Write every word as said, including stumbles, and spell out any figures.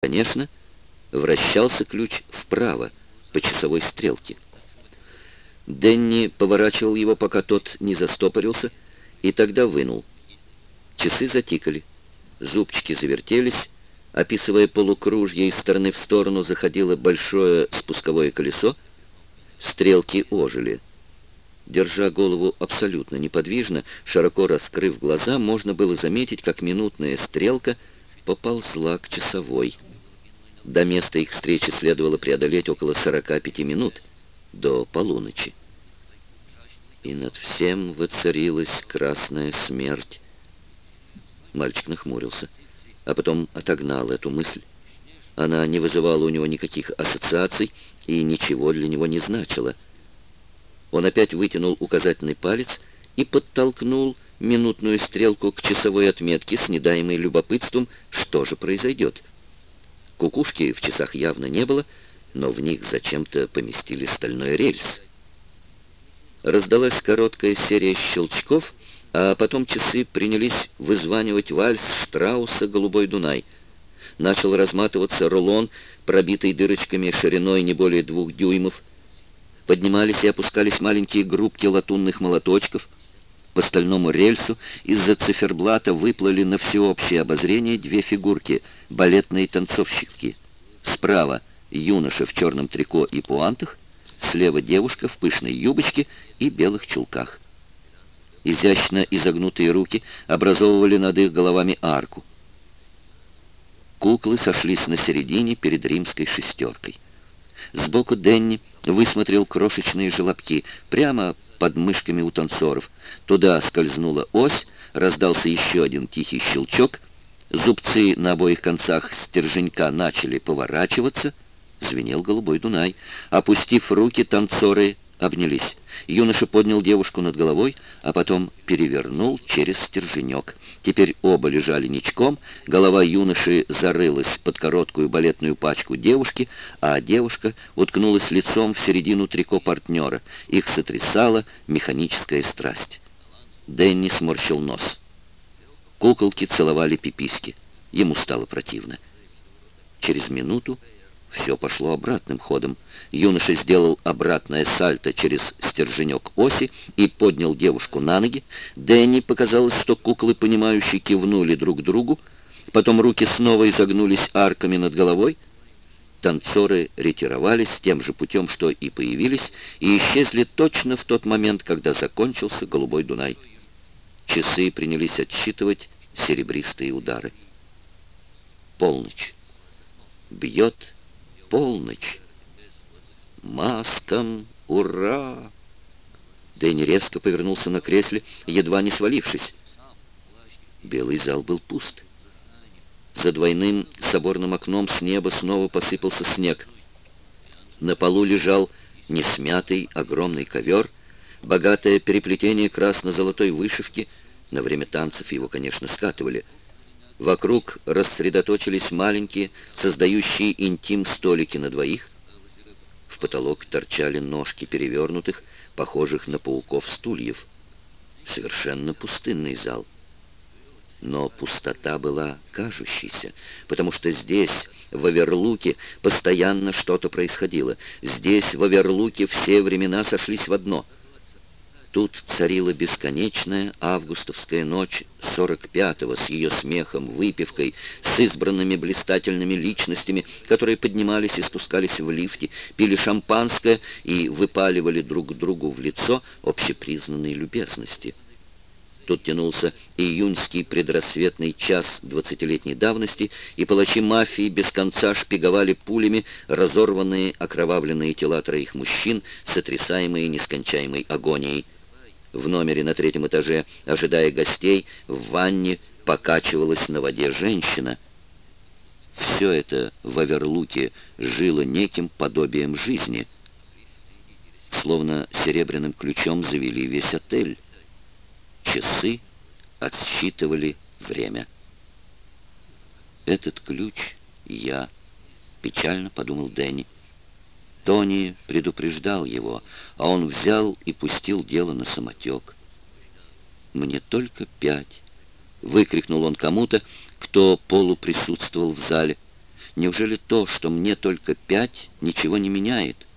Конечно, вращался ключ вправо, по часовой стрелке. Дэнни поворачивал его, пока тот не застопорился, и тогда вынул. Часы затикали, зубчики завертелись, описывая полукружье, из стороны в сторону заходило большое спусковое колесо, стрелки ожили. Держа голову абсолютно неподвижно, широко раскрыв глаза, можно было заметить, как минутная стрелка поползла к часовой. До места их встречи следовало преодолеть около сорока пяти минут, до полуночи. И над всем воцарилась красная смерть. Мальчик нахмурился, а потом отогнал эту мысль. Она не вызывала у него никаких ассоциаций и ничего для него не значила. Он опять вытянул указательный палец и подтолкнул минутную стрелку к часовой отметке с недаемой любопытством, что же произойдет. Кукушки в часах явно не было, но в них зачем-то поместили стальной рельс. Раздалась короткая серия щелчков, а потом часы принялись вызванивать вальс Штрауса «Голубой Дунай». Начал разматываться рулон, пробитый дырочками шириной не более двух дюймов. Поднимались и опускались маленькие группки латунных молоточков. По стальному рельсу из-за циферблата выплыли на всеобщее обозрение две фигурки — балетные танцовщики. Справа юноша в черном трико и пуантах, слева девушка в пышной юбочке и белых чулках. Изящно изогнутые руки образовывали над их головами арку. Куклы сошлись на середине перед римской шестеркой. Сбоку Дэнни высмотрел крошечные желобки прямо под мышками у танцоров. Туда скользнула ось, раздался еще один тихий щелчок, зубцы на обоих концах стерженька начали поворачиваться, звенел «Голубой Дунай». Опустив руки, танцоры обнялись. Юноша поднял девушку над головой, а потом перевернул через стерженек. Теперь оба лежали ничком, голова юноши зарылась под короткую балетную пачку девушки, а девушка уткнулась лицом в середину трико партнера. Их сотрясала механическая страсть. Дэнни сморщил нос. Куколки целовали пиписьки. Ему стало противно. Через минуту все пошло обратным ходом. Юноша сделал обратное сальто через стерженек оси и поднял девушку на ноги. Дэнни показалось, что куклы, понимающие, кивнули друг другу. Потом руки снова изогнулись арками над головой. Танцоры ретировались тем же путем, что и появились, и исчезли точно в тот момент, когда закончился «Голубой Дунай». Часы принялись отсчитывать серебристые удары. Полночь. Бьет полночь. Мастом, ура! Дэнни резко повернулся на кресле, едва не свалившись. Белый зал был пуст. За двойным соборным окном с неба снова посыпался снег. На полу лежал несмятый огромный ковер, богатое переплетение красно-золотой вышивки. На время танцев его, конечно, скатывали. Вокруг рассредоточились маленькие, создающие интим столики на двоих. В потолок торчали ножки перевернутых, похожих на пауков стульев. Совершенно пустынный зал. Но пустота была кажущейся, потому что здесь, в Оверлуке, постоянно что-то происходило. Здесь, в Оверлуке, все времена сошлись в одно. Тут царила бесконечная августовская ночь сорок пятого с ее смехом, выпивкой, с избранными блистательными личностями, которые поднимались и спускались в лифте, пили шампанское и выпаливали друг другу в лицо общепризнанные любезности. Тут тянулся июньский предрассветный час двадцатилетней давности, и палачи мафии без конца шпиговали пулями разорванные окровавленные тела троих мужчин, сотрясаемые нескончаемой агонией. В номере на третьем этаже, ожидая гостей, в ванне покачивалась на воде женщина. Все это в Оверлуке жило неким подобием жизни. Словно серебряным ключом завели весь отель. Часы отсчитывали время. «Этот ключ я», — печально подумал Дэнни. Тони предупреждал его, а он взял и пустил дело на самотек. «Мне только пять», — выкрикнул он кому-то, кто полуприсутствовал в зале. Неужели то, что мне только пять, ничего не меняет?